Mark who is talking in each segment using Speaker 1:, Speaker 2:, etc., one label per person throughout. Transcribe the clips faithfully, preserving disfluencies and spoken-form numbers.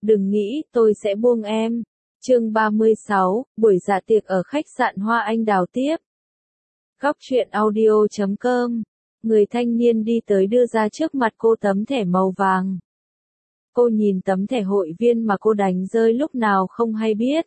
Speaker 1: Đừng nghĩ tôi sẽ buông em. Chương ba mươi sáu, buổi dạ tiệc ở khách sạn Hoa Anh Đào tiếp. Góc truyện audio chấm com. Người thanh niên đi tới đưa ra trước mặt cô tấm thẻ màu vàng. Cô nhìn tấm thẻ hội viên mà cô đánh rơi lúc nào không hay biết.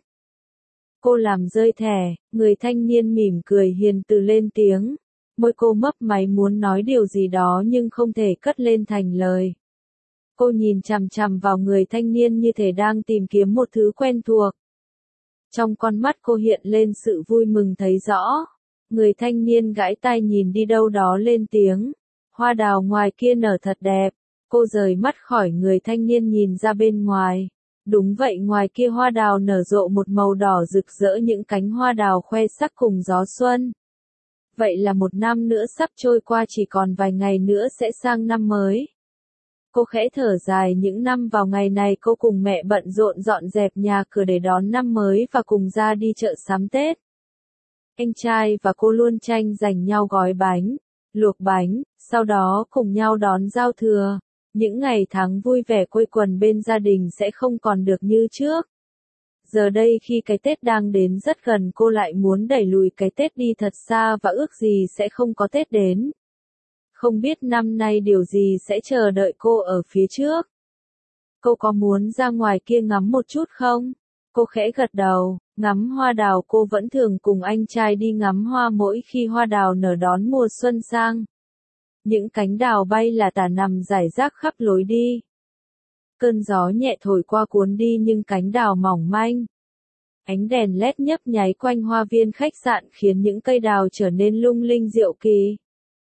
Speaker 1: Cô làm rơi thẻ, người thanh niên mỉm cười hiền từ lên tiếng. Môi cô mấp máy muốn nói điều gì đó nhưng không thể cất lên thành lời. Cô nhìn chằm chằm vào người thanh niên như thể đang tìm kiếm một thứ quen thuộc. Trong con mắt cô hiện lên sự vui mừng thấy rõ. Người thanh niên gãi tai nhìn đi đâu đó lên tiếng. Hoa đào ngoài kia nở thật đẹp. Cô rời mắt khỏi người thanh niên nhìn ra bên ngoài. Đúng vậy, ngoài kia hoa đào nở rộ một màu đỏ rực rỡ, những cánh hoa đào khoe sắc cùng gió xuân. Vậy là một năm nữa sắp trôi qua, chỉ còn vài ngày nữa sẽ sang năm mới. Cô khẽ thở dài, những năm vào ngày này cô cùng mẹ bận rộn dọn dẹp nhà cửa để đón năm mới và cùng ra đi chợ sắm Tết. Anh trai và cô luôn tranh giành nhau gói bánh, luộc bánh, sau đó cùng nhau đón giao thừa. Những ngày tháng vui vẻ quây quần bên gia đình sẽ không còn được như trước. Giờ đây khi cái Tết đang đến rất gần, cô lại muốn đẩy lùi cái Tết đi thật xa và ước gì sẽ không có Tết đến. Không biết năm nay điều gì sẽ chờ đợi cô ở phía trước. Cô có muốn ra ngoài kia ngắm một chút không? Cô khẽ gật đầu, ngắm hoa đào. Cô vẫn thường cùng anh trai đi ngắm hoa mỗi khi hoa đào nở đón mùa xuân sang. Những cánh đào bay là tả nằm rải rác khắp lối đi. Cơn gió nhẹ thổi qua cuốn đi những cánh đào mỏng manh. Ánh đèn led nhấp nháy quanh hoa viên khách sạn khiến những cây đào trở nên lung linh diệu kỳ.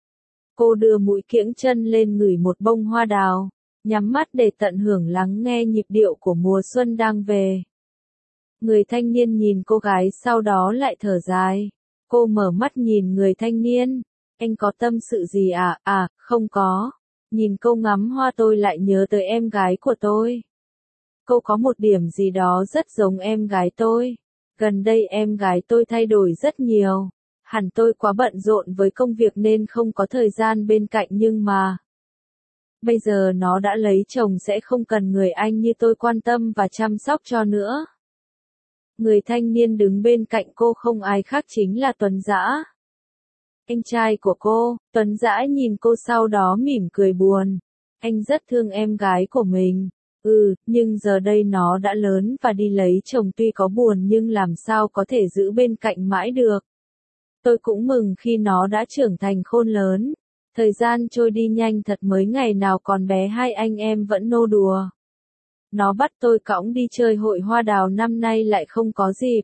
Speaker 1: Cô đưa mũi kiễng chân lên ngửi một bông hoa đào, nhắm mắt để tận hưởng lắng nghe nhịp điệu của mùa xuân đang về. Người thanh niên nhìn cô gái sau đó lại thở dài. Cô mở mắt nhìn người thanh niên. Anh có tâm sự gì à? À, không có. Nhìn cô ngắm hoa tôi lại nhớ tới em gái của tôi. Cô có một điểm gì đó rất giống em gái tôi. Gần đây em gái tôi thay đổi rất nhiều. Hẳn tôi quá bận rộn với công việc nên không có thời gian bên cạnh, nhưng mà bây giờ nó đã lấy chồng sẽ không cần người anh như tôi quan tâm và chăm sóc cho nữa. Người thanh niên đứng bên cạnh cô không ai khác chính là Tuấn Dã. Anh trai của cô. Tuấn Dã nhìn cô sau đó mỉm cười buồn. Anh rất thương em gái của mình. Ừ, nhưng giờ đây nó đã lớn và đi lấy chồng, tuy có buồn nhưng làm sao có thể giữ bên cạnh mãi được. Tôi cũng mừng khi nó đã trưởng thành khôn lớn. Thời gian trôi đi nhanh thật, mới ngày nào còn bé hai anh em vẫn nô đùa. Nó bắt tôi cõng đi chơi hội hoa đào, năm nay lại không có dịp.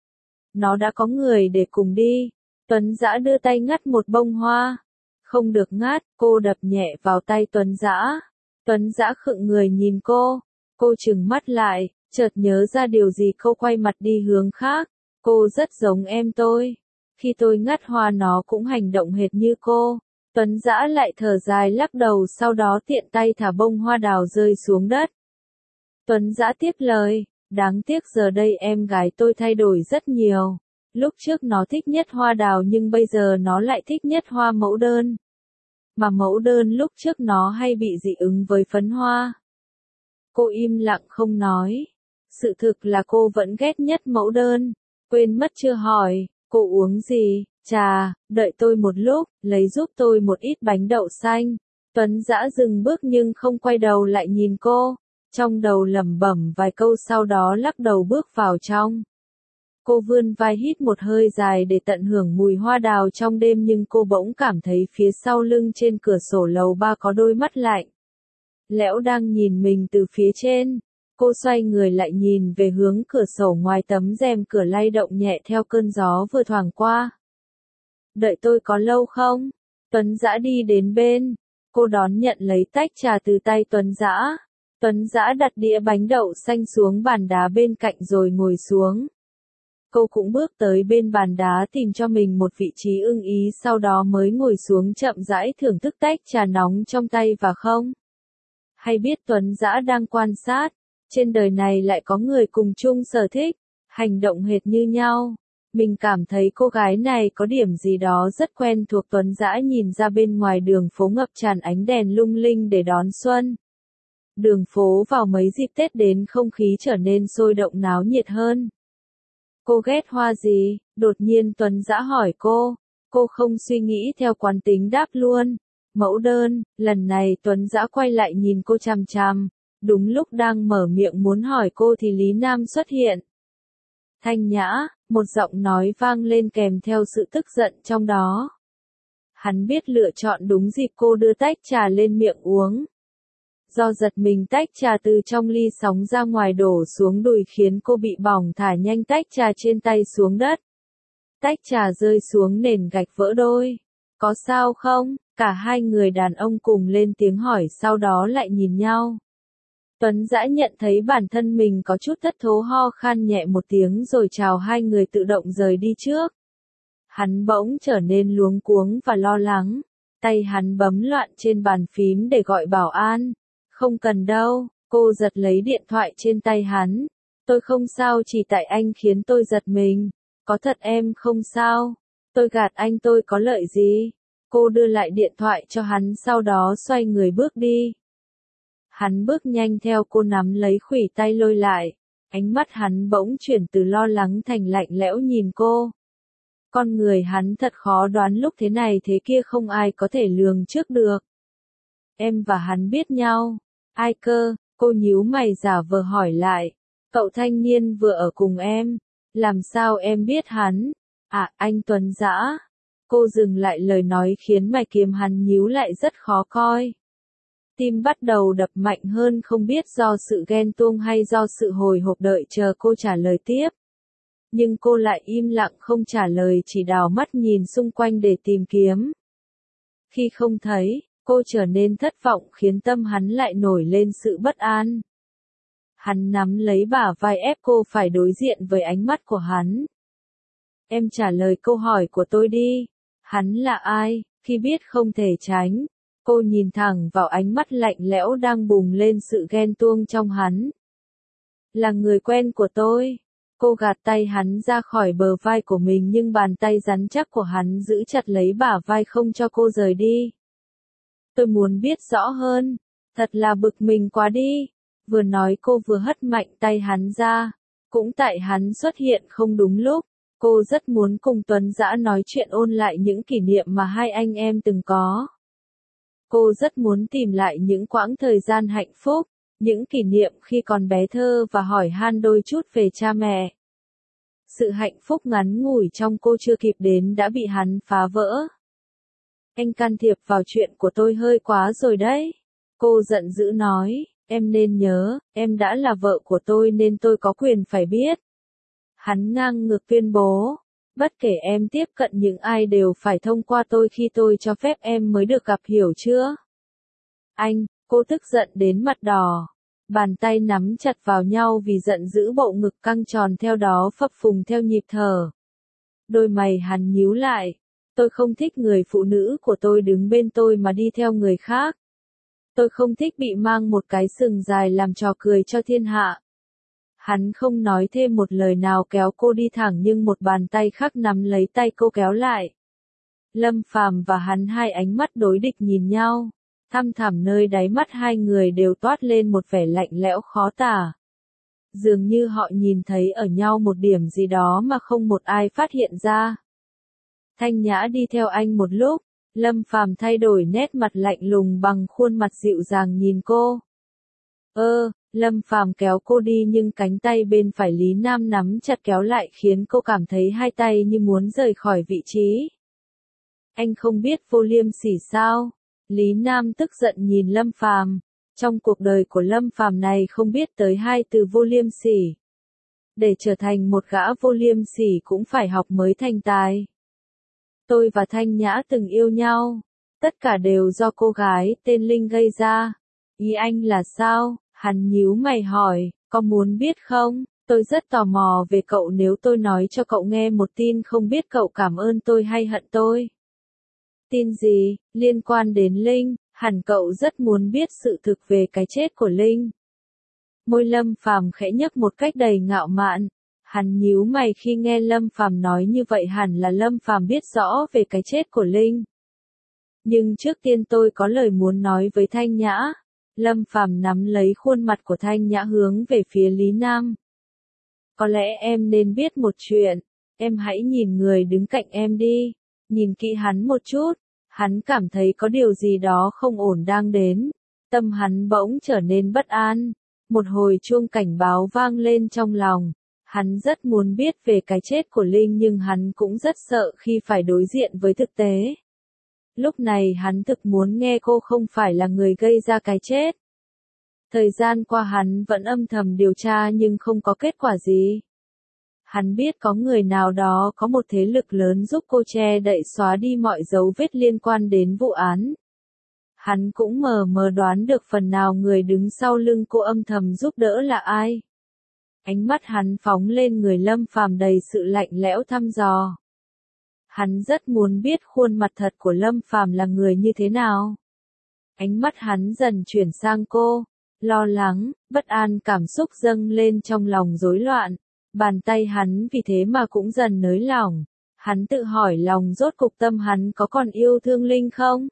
Speaker 1: Nó đã có người để cùng đi. Tuấn Dã đưa tay ngắt một bông hoa. Không được ngắt, cô đập nhẹ vào tay Tuấn Dã. Tuấn Dã khựng người nhìn cô. Cô trừng mắt lại, chợt nhớ ra điều gì, cô quay mặt đi hướng khác. Cô rất giống em tôi. Khi tôi ngắt hoa nó cũng hành động hệt như cô. Tuấn Dã lại thở dài lắc đầu, sau đó tiện tay thả bông hoa đào rơi xuống đất. Tuấn Dã tiếp lời, đáng tiếc giờ đây em gái tôi thay đổi rất nhiều. Lúc trước nó thích nhất hoa đào nhưng bây giờ nó lại thích nhất hoa mẫu đơn. Mà mẫu đơn lúc trước nó hay bị dị ứng với phấn hoa. Cô im lặng không nói. Sự thực là cô vẫn ghét nhất mẫu đơn. Quên mất chưa hỏi, cô uống gì? Trà, đợi tôi một lúc, lấy giúp tôi một ít bánh đậu xanh. Tuấn Dã dừng bước nhưng không quay đầu lại nhìn cô. Trong đầu lẩm bẩm vài câu sau đó lắc đầu bước vào trong. Cô vươn vai hít một hơi dài để tận hưởng mùi hoa đào trong đêm, nhưng cô bỗng cảm thấy phía sau lưng trên cửa sổ lầu ba có đôi mắt lạnh lẽo đang nhìn mình từ phía trên. Cô xoay người lại nhìn về hướng cửa sổ ngoài, tấm rèm cửa lay động nhẹ theo cơn gió vừa thoảng qua. Đợi tôi có lâu không? Tuấn Dã đi đến bên. Cô đón nhận lấy tách trà từ tay Tuấn Dã. Tuấn Dã đặt đĩa bánh đậu xanh xuống bàn đá bên cạnh rồi ngồi xuống. Cô cũng bước tới bên bàn đá tìm cho mình một vị trí ưng ý, sau đó mới ngồi xuống chậm rãi thưởng thức tách trà nóng trong tay. Và không hay biết Tuấn Dã đang quan sát. Trên đời này lại có người cùng chung sở thích, hành động hệt như nhau. Mình cảm thấy cô gái này có điểm gì đó rất quen thuộc. Tuấn Dã nhìn ra bên ngoài đường phố ngập tràn ánh đèn lung linh để đón xuân. Đường phố vào mấy dịp Tết đến không khí trở nên sôi động náo nhiệt hơn. Cô ghét hoa gì? Đột nhiên Tuấn Dã hỏi cô. Cô không suy nghĩ theo quán tính đáp luôn. Mẫu đơn. Lần này Tuấn Dã quay lại nhìn cô chằm chằm. Đúng lúc đang mở miệng muốn hỏi cô thì Lý Nam xuất hiện. Thanh Nhã, một giọng nói vang lên kèm theo sự tức giận trong đó. Hắn biết lựa chọn đúng dịp cô đưa tách trà lên miệng uống. Do giật mình tách trà từ trong ly sóng ra ngoài đổ xuống đùi khiến cô bị bỏng, thả nhanh tách trà trên tay xuống đất. Tách trà rơi xuống nền gạch vỡ đôi. Có sao không? Cả hai người đàn ông cùng lên tiếng hỏi, sau đó lại nhìn nhau. Tuấn Dã nhận thấy bản thân mình có chút thất thố, ho khan nhẹ một tiếng rồi chào hai người tự động rời đi trước. Hắn bỗng trở nên luống cuống và lo lắng. Tay hắn bấm loạn trên bàn phím để gọi bảo an. Không cần đâu, cô giật lấy điện thoại trên tay hắn. Tôi không sao, chỉ tại anh khiến tôi giật mình. Có thật em không sao. Tôi gạt anh, tôi có lợi gì? Cô đưa lại điện thoại cho hắn, sau đó xoay người bước đi. Hắn bước nhanh theo cô, nắm lấy khuỷu tay lôi lại. Ánh mắt hắn bỗng chuyển từ lo lắng thành lạnh lẽo nhìn cô. Con người hắn thật khó đoán, lúc thế này thế kia không ai có thể lường trước được. Em và hắn biết nhau. Ai cơ? Cô nhíu mày giả vờ hỏi lại. Cậu thanh niên vừa ở cùng em. Làm sao em biết hắn? À, anh Tuấn Dã. Cô dừng lại lời nói khiến mày kiếm hắn nhíu lại rất khó coi. Tim bắt đầu đập mạnh hơn, không biết do sự ghen tuông hay do sự hồi hộp đợi chờ cô trả lời tiếp. Nhưng cô lại im lặng không trả lời, chỉ đảo mắt nhìn xung quanh để tìm kiếm. Khi không thấy, cô trở nên thất vọng khiến tâm hắn lại nổi lên sự bất an. Hắn nắm lấy bả vai ép cô phải đối diện với ánh mắt của hắn. Em trả lời câu hỏi của tôi đi. Hắn là ai? Khi biết không thể tránh, cô nhìn thẳng vào ánh mắt lạnh lẽo đang bùng lên sự ghen tuông trong hắn. Là người quen của tôi. Cô gạt tay hắn ra khỏi bờ vai của mình, nhưng bàn tay rắn chắc của hắn giữ chặt lấy bả vai không cho cô rời đi. Tôi muốn biết rõ hơn. Thật là bực mình quá đi. Vừa nói cô vừa hất mạnh tay hắn ra. Cũng tại hắn xuất hiện không đúng lúc, cô rất muốn cùng Tuấn Dã nói chuyện, ôn lại những kỷ niệm mà hai anh em từng có. Cô rất muốn tìm lại những quãng thời gian hạnh phúc, những kỷ niệm khi còn bé thơ và hỏi han đôi chút về cha mẹ. Sự hạnh phúc ngắn ngủi trong cô chưa kịp đến đã bị hắn phá vỡ. Anh can thiệp vào chuyện của tôi hơi quá rồi đấy. Cô giận dữ nói, em nên nhớ, em đã là vợ của tôi nên tôi có quyền phải biết. Hắn ngang ngược tuyên bố, bất kể em tiếp cận những ai đều phải thông qua tôi, khi tôi cho phép em mới được gặp, hiểu chưa? Anh, cô tức giận đến mặt đỏ. Bàn tay nắm chặt vào nhau vì giận dữ, bộ ngực căng tròn theo đó phập phùng theo nhịp thở. Đôi mày hắn nhíu lại. Tôi không thích người phụ nữ của tôi đứng bên tôi mà đi theo người khác. Tôi không thích bị mang một cái sừng dài làm trò cười cho thiên hạ. Hắn không nói thêm một lời nào, kéo cô đi thẳng, nhưng một bàn tay khác nắm lấy tay cô kéo lại. Lâm Phàm và hắn hai ánh mắt đối địch nhìn nhau. Thăm thẳm nơi đáy mắt hai người đều toát lên một vẻ lạnh lẽo khó tả. Dường như họ nhìn thấy ở nhau một điểm gì đó mà không một ai phát hiện ra. Thanh Nhã đi theo anh một lúc, Lâm Phàm thay đổi nét mặt lạnh lùng bằng khuôn mặt dịu dàng nhìn cô. Ơ, Lâm Phàm kéo cô đi, nhưng cánh tay bên phải Lý Nam nắm chặt kéo lại khiến cô cảm thấy hai tay như muốn rời khỏi vị trí. Anh không biết vô liêm sỉ sao? Lý Nam tức giận nhìn Lâm Phàm. Trong cuộc đời của Lâm Phàm này không biết tới hai từ vô liêm sỉ. Để trở thành một gã vô liêm sỉ cũng phải học mới thành tài. Tôi và Thanh Nhã từng yêu nhau. Tất cả đều do cô gái tên Linh gây ra. Ý anh là sao? Hắn nhíu mày hỏi, có muốn biết không? Tôi rất tò mò về cậu, nếu tôi nói cho cậu nghe một tin, không biết cậu cảm ơn tôi hay hận tôi. Tin gì? Liên quan đến Linh, hẳn cậu rất muốn biết sự thực về cái chết của Linh. Môi Lâm Phàm khẽ nhếch một cách đầy ngạo mạn. Hắn nhíu mày khi nghe Lâm Phàm nói như vậy, hẳn là Lâm Phàm biết rõ về cái chết của Linh. Nhưng trước tiên tôi có lời muốn nói với Thanh Nhã. Lâm Phàm nắm lấy khuôn mặt của Thanh Nhã hướng về phía Lý Nam. Có lẽ em nên biết một chuyện, em hãy nhìn người đứng cạnh em đi, nhìn kỹ hắn một chút, hắn cảm thấy có điều gì đó không ổn đang đến, tâm hắn bỗng trở nên bất an, một hồi chuông cảnh báo vang lên trong lòng, hắn rất muốn biết về cái chết của Linh nhưng hắn cũng rất sợ khi phải đối diện với thực tế. Lúc này hắn thực muốn nghe cô không phải là người gây ra cái chết. Thời gian qua hắn vẫn âm thầm điều tra nhưng không có kết quả gì. Hắn biết có người nào đó có một thế lực lớn giúp cô che đậy xóa đi mọi dấu vết liên quan đến vụ án. Hắn cũng mờ mờ đoán được phần nào người đứng sau lưng cô âm thầm giúp đỡ là ai. Ánh mắt hắn phóng lên người Lâm Phàm đầy sự lạnh lẽo thăm dò. Hắn rất muốn biết khuôn mặt thật của Lâm Phàm là người như thế nào. Ánh mắt hắn dần chuyển sang cô, lo lắng, bất an cảm xúc dâng lên trong lòng rối loạn. Bàn tay hắn vì thế mà cũng dần nới lỏng. Hắn tự hỏi lòng rốt cục tâm hắn có còn yêu thương Linh không?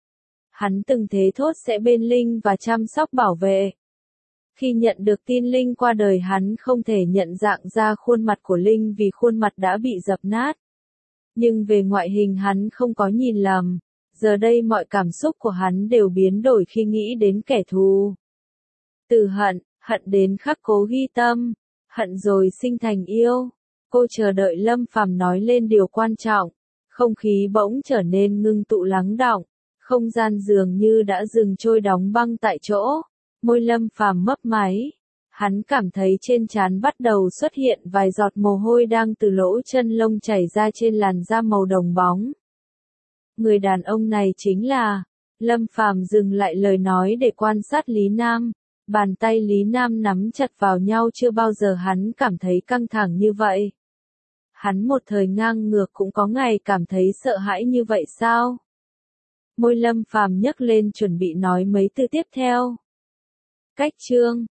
Speaker 1: Hắn từng thế thốt sẽ bên Linh và chăm sóc bảo vệ. Khi nhận được tin Linh qua đời hắn không thể nhận dạng ra khuôn mặt của Linh vì khuôn mặt đã bị dập nát. Nhưng về ngoại hình hắn không có nhìn lầm. Giờ đây mọi cảm xúc của hắn đều biến đổi khi nghĩ đến kẻ thù. Từ hận, hận đến khắc cố ghi tâm. Hận rồi sinh thành yêu. Cô chờ đợi Lâm Phàm nói lên điều quan trọng. Không khí bỗng trở nên ngưng tụ lắng đọng. Không gian dường như đã dừng trôi đóng băng tại chỗ. Môi Lâm Phàm mấp máy. Hắn cảm thấy trên trán bắt đầu xuất hiện vài giọt mồ hôi đang từ lỗ chân lông chảy ra trên làn da màu đồng bóng. Người đàn ông này chính là... Lâm Phàm dừng lại lời nói để quan sát Lý Nam. Bàn tay Lý Nam nắm chặt vào nhau chưa bao giờ hắn cảm thấy căng thẳng như vậy. Hắn một thời ngang ngược cũng có ngày cảm thấy sợ hãi như vậy sao? Môi Lâm Phàm nhấc lên chuẩn bị nói mấy từ tiếp theo. Cách chương